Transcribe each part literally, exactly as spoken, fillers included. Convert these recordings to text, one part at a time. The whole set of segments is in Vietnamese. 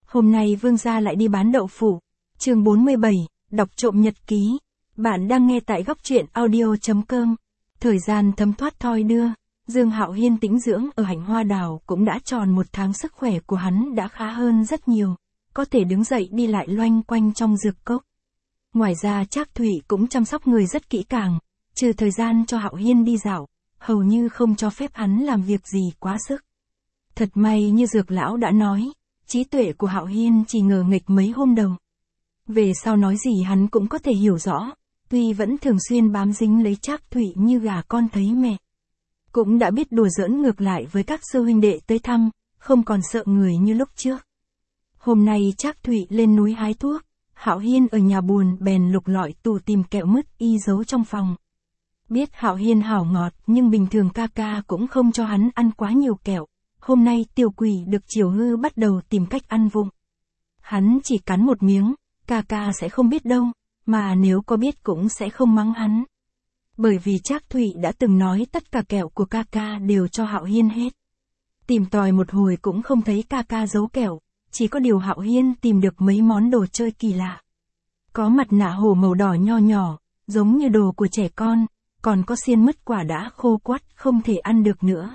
Hôm nay Vương gia lại đi bán đậu phụ. Chương bốn mươi bảy, đọc trộm nhật ký. Bạn đang nghe tại góc truyện audio chấm com. Thời gian thấm thoát thoi đưa, Dương Hạo Hiên tĩnh dưỡng ở hạnh hoa đào cũng đã tròn một tháng, sức khỏe của hắn đã khá hơn rất nhiều, có thể đứng dậy đi lại loanh quanh trong dược cốc. Ngoài ra Trác Thụy cũng chăm sóc người rất kỹ càng, trừ thời gian cho Hạo Hiên đi dạo, hầu như không cho phép hắn làm việc gì quá sức. Thật may như Dược lão đã nói, trí tuệ của Hạo Hiên chỉ ngờ nghịch mấy hôm đầu. Về sau nói gì hắn cũng có thể hiểu rõ, tuy vẫn thường xuyên bám dính lấy Trác Thụy như gà con thấy mẹ. Cũng đã biết đùa giỡn ngược lại với các sư huynh đệ tới thăm, không còn sợ người như lúc trước. Hôm nay Trác Thụy lên núi hái thuốc, Hạo Hiên ở nhà buồn bèn lục lọi tủ tìm kẹo mứt y giấu trong phòng. Biết Hạo Hiên hảo ngọt nhưng bình thường ca ca cũng không cho hắn ăn quá nhiều kẹo. Hôm nay tiểu quỷ được chiều hư bắt đầu tìm cách ăn vụng. Hắn chỉ cắn một miếng, ca ca sẽ không biết đâu, mà nếu có biết cũng sẽ không mắng hắn. Bởi vì Trác Thụy đã từng nói tất cả kẹo của ca ca đều cho Hạo Hiên hết. Tìm tòi một hồi cũng không thấy ca ca giấu kẹo, chỉ có điều Hạo Hiên tìm được mấy món đồ chơi kỳ lạ. Có mặt nạ hổ màu đỏ nho nhỏ, giống như đồ của trẻ con, còn có xiên mứt quả đã khô quắt không thể ăn được nữa.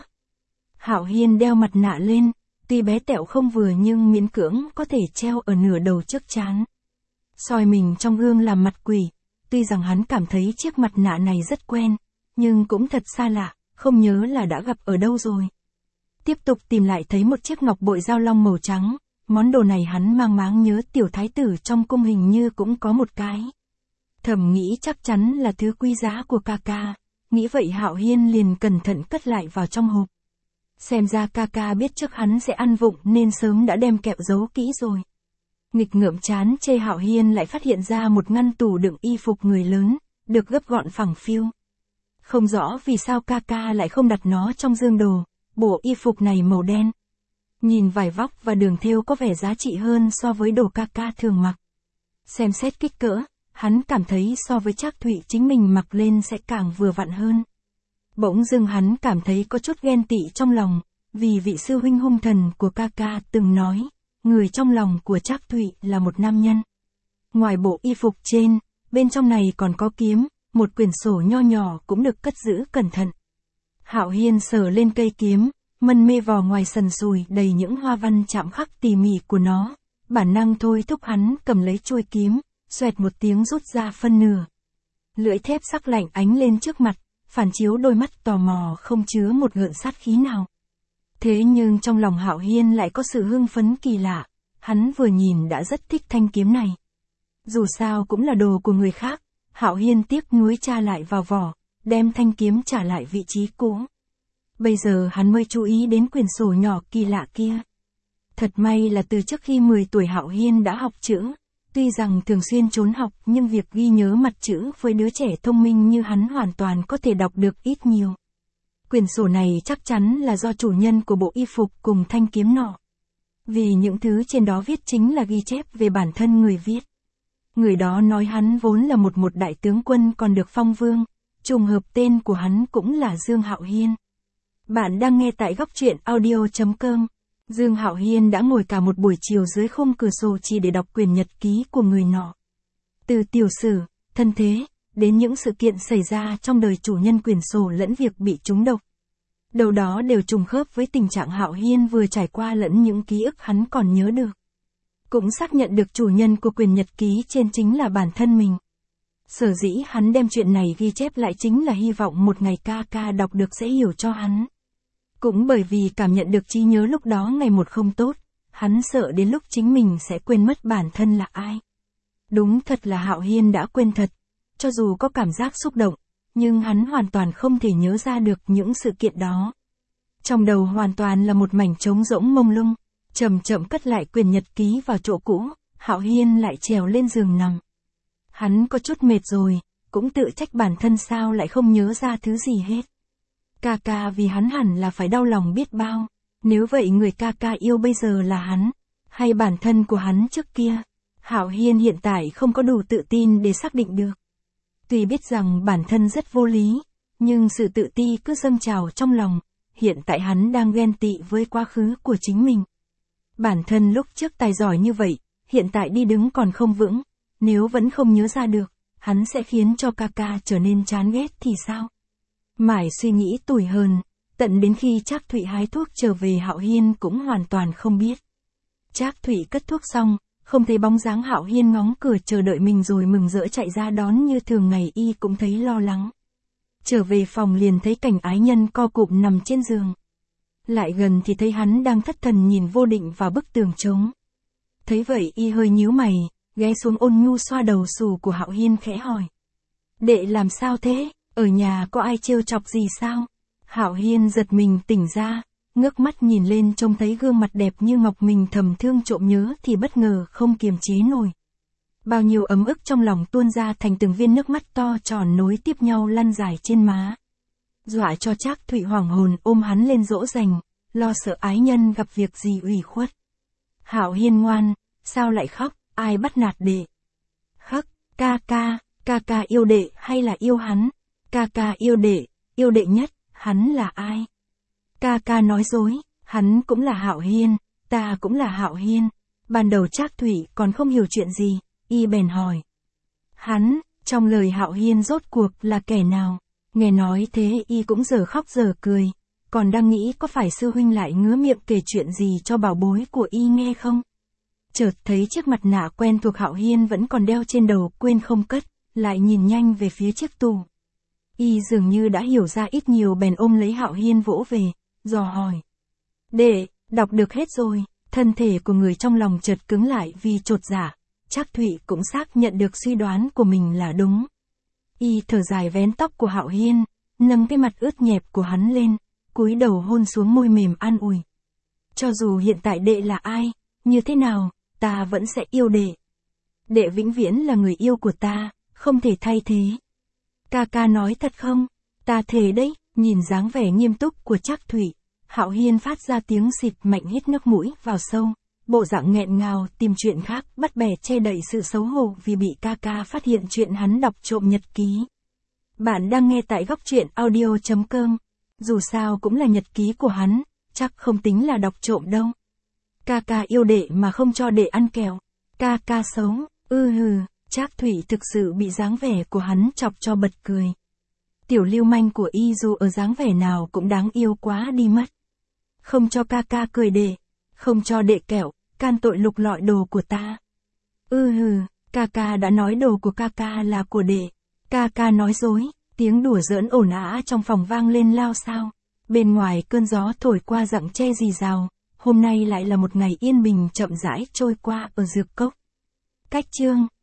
Hạo Hiên đeo mặt nạ lên, tuy bé tẹo không vừa nhưng miễn cưỡng có thể treo ở nửa đầu trước trán. Soi mình trong gương làm mặt quỷ, tuy rằng hắn cảm thấy chiếc mặt nạ này rất quen, nhưng cũng thật xa lạ, không nhớ là đã gặp ở đâu rồi. Tiếp tục tìm lại thấy một chiếc ngọc bội giao long màu trắng, món đồ này hắn mang máng nhớ tiểu thái tử trong cung hình như cũng có một cái. Thầm nghĩ chắc chắn là thứ quý giá của ca ca, nghĩ vậy Hạo Hiên liền cẩn thận cất lại vào trong hộp. Xem ra ca ca biết trước hắn sẽ ăn vụng nên sớm đã đem kẹo giấu kỹ rồi. Nghịch ngợm chán chê Hạo Hiên lại phát hiện ra một ngăn tủ đựng y phục người lớn, được gấp gọn phẳng phiu. Không rõ vì sao ca ca lại không đặt nó trong dương đồ, bộ y phục này màu đen. Nhìn vải vóc và đường thêu có vẻ giá trị hơn so với đồ ca ca thường mặc. Xem xét kích cỡ, hắn cảm thấy so với Trác Thụy chính mình mặc lên sẽ càng vừa vặn hơn. Bỗng dưng hắn cảm thấy có chút ghen tị trong lòng, vì vị sư huynh hung thần của ca ca từng nói, người trong lòng của Trác Thụy là một nam nhân. Ngoài bộ y phục trên, bên trong này còn có kiếm, một quyển sổ nho nhỏ cũng được cất giữ cẩn thận. Hạo Hiên sờ lên cây kiếm, mân mê vò ngoài sần sùi đầy những hoa văn chạm khắc tỉ mỉ của nó, bản năng thôi thúc hắn cầm lấy chuôi kiếm, xoẹt một tiếng rút ra phân nửa. Lưỡi thép sắc lạnh ánh lên trước mặt, phản chiếu đôi mắt tò mò không chứa một gợn sát khí nào. Thế nhưng trong lòng Hạo Hiên lại có sự hưng phấn kỳ lạ, hắn vừa nhìn đã rất thích thanh kiếm này. Dù sao cũng là đồ của người khác, Hạo Hiên tiếc nuối tra lại vào vỏ, đem thanh kiếm trả lại vị trí cũ. Bây giờ hắn mới chú ý đến quyển sổ nhỏ kỳ lạ kia. Thật may là từ trước khi mười tuổi Hạo Hiên đã học chữ, tuy rằng thường xuyên trốn học nhưng việc ghi nhớ mặt chữ với đứa trẻ thông minh như hắn hoàn toàn có thể đọc được ít nhiều. Quyển sổ này chắc chắn là do chủ nhân của bộ y phục cùng thanh kiếm nọ. Vì những thứ trên đó viết chính là ghi chép về bản thân người viết. Người đó nói hắn vốn là một một đại tướng quân còn được phong vương, trùng hợp tên của hắn cũng là Dương Hạo Hiên. Bạn đang nghe tại góc truyện audio chấm com. Dương Hạo Hiên đã ngồi cả một buổi chiều dưới khung cửa sổ chỉ để đọc quyển nhật ký của người nọ. Từ tiểu sử, thân thế, đến những sự kiện xảy ra trong đời chủ nhân quyển sổ lẫn việc bị trúng độc. Đầu đó đều trùng khớp với tình trạng Hạo Hiên vừa trải qua lẫn những ký ức hắn còn nhớ được. Cũng xác nhận được chủ nhân của quyển nhật ký trên chính là bản thân mình. Sở dĩ hắn đem chuyện này ghi chép lại chính là hy vọng một ngày ca ca đọc được sẽ hiểu cho hắn. Cũng bởi vì cảm nhận được trí nhớ lúc đó ngày một không tốt, hắn sợ đến lúc chính mình sẽ quên mất bản thân là ai. Đúng thật là Hạo Hiên đã quên thật, cho dù có cảm giác xúc động, nhưng hắn hoàn toàn không thể nhớ ra được những sự kiện đó. Trong đầu hoàn toàn là một mảnh trống rỗng mông lung, chậm chậm cất lại quyển nhật ký vào chỗ cũ, Hạo Hiên lại trèo lên giường nằm. Hắn có chút mệt rồi, cũng tự trách bản thân sao lại không nhớ ra thứ gì hết. Ca ca vì hắn hẳn là phải đau lòng biết bao, nếu vậy người ca ca yêu bây giờ là hắn, hay bản thân của hắn trước kia. Hạo Hiên hiện tại không có đủ tự tin để xác định được. Tuy biết rằng bản thân rất vô lý, nhưng sự tự ti cứ dâng trào trong lòng, hiện tại hắn đang ghen tị với quá khứ của chính mình. Bản thân lúc trước tài giỏi như vậy, hiện tại đi đứng còn không vững, nếu vẫn không nhớ ra được, hắn sẽ khiến cho ca ca trở nên chán ghét thì sao? Mãi suy nghĩ tủi hờn, tận đến khi Trác Thụy hái thuốc trở về Hạo Hiên cũng hoàn toàn không biết. Trác Thụy cất thuốc xong, không thấy bóng dáng Hạo Hiên ngóng cửa chờ đợi mình rồi mừng rỡ chạy ra đón như thường ngày, y cũng thấy lo lắng. Trở về phòng liền thấy cảnh ái nhân co cụm nằm trên giường. Lại gần thì thấy hắn đang thất thần nhìn vô định vào bức tường trống. Thấy vậy y hơi nhíu mày, ghé xuống ôn nhu xoa đầu xù của Hạo Hiên khẽ hỏi. Đệ làm sao thế, ở nhà có ai trêu chọc gì sao? Hạo Hiên giật mình tỉnh ra, ngước mắt nhìn lên trông thấy gương mặt đẹp như ngọc mình thầm thương trộm nhớ thì bất ngờ không kiềm chế nổi. Bao nhiêu ấm ức trong lòng tuôn ra thành từng viên nước mắt to tròn nối tiếp nhau lăn dài trên má. Dọa cho Trác Thụy hoảng hồn ôm hắn lên dỗ dành, lo sợ ái nhân gặp việc gì ủy khuất. Hạo Hiên ngoan, sao lại khóc, ai bắt nạt đệ? Khắc, ca ca, ca ca yêu đệ hay là yêu hắn? Ca ca yêu đệ, yêu đệ nhất, hắn là ai? Ca ca nói dối, hắn cũng là Hạo Hiên, ta cũng là Hạo Hiên. Ban đầu Trác Thụy còn không hiểu chuyện gì, y bèn hỏi. Hắn, trong lời Hạo Hiên rốt cuộc là kẻ nào? Nghe nói thế y cũng giờ khóc giờ cười, còn đang nghĩ có phải sư huynh lại ngứa miệng kể chuyện gì cho bảo bối của y nghe không? Chợt thấy chiếc mặt nạ quen thuộc Hạo Hiên vẫn còn đeo trên đầu quên không cất, lại nhìn nhanh về phía chiếc tủ. Y dường như đã hiểu ra ít nhiều bèn ôm lấy Hạo Hiên vỗ về, dò hỏi. Đệ, đọc được hết rồi, thân thể của người trong lòng chợt cứng lại vì chột dạ. Trác Thụy cũng xác nhận được suy đoán của mình là đúng. Y thở dài vén tóc của Hạo Hiên, nâng cái mặt ướt nhẹp của hắn lên, cúi đầu hôn xuống môi mềm an ủi. Cho dù hiện tại đệ là ai, như thế nào, ta vẫn sẽ yêu đệ. Đệ vĩnh viễn là người yêu của ta, không thể thay thế. Ca ca nói thật không? Ta thề đấy. Nhìn dáng vẻ nghiêm túc của Trác Thụy, Hạo Hiên phát ra tiếng xịt mạnh hít nước mũi vào sâu, bộ dạng nghẹn ngào tìm chuyện khác bắt bẻ che đậy sự xấu hổ vì bị ca ca phát hiện chuyện hắn đọc trộm nhật ký. Bạn đang nghe tại góc truyện audio chấm com. Dù sao cũng là nhật ký của hắn, chắc không tính là đọc trộm đâu. Ca ca yêu đệ mà không cho đệ ăn kẹo. Ca ca xấu, ư hừ, Trác Thụy thực sự bị dáng vẻ của hắn chọc cho bật cười. Tiểu lưu manh của y dù ở dáng vẻ nào cũng đáng yêu quá đi mất. Không cho ca ca cười đệ, không cho đệ kẹo, can tội lục lọi đồ của ta. Ư hừ, ca ca đã nói đồ của ca ca là của đệ. Ca ca nói dối, tiếng đùa giỡn ồn ào trong phòng vang lên lao sao. Bên ngoài cơn gió thổi qua rặng tre rì rào, hôm nay lại là một ngày yên bình chậm rãi trôi qua ở dược cốc. Cách chương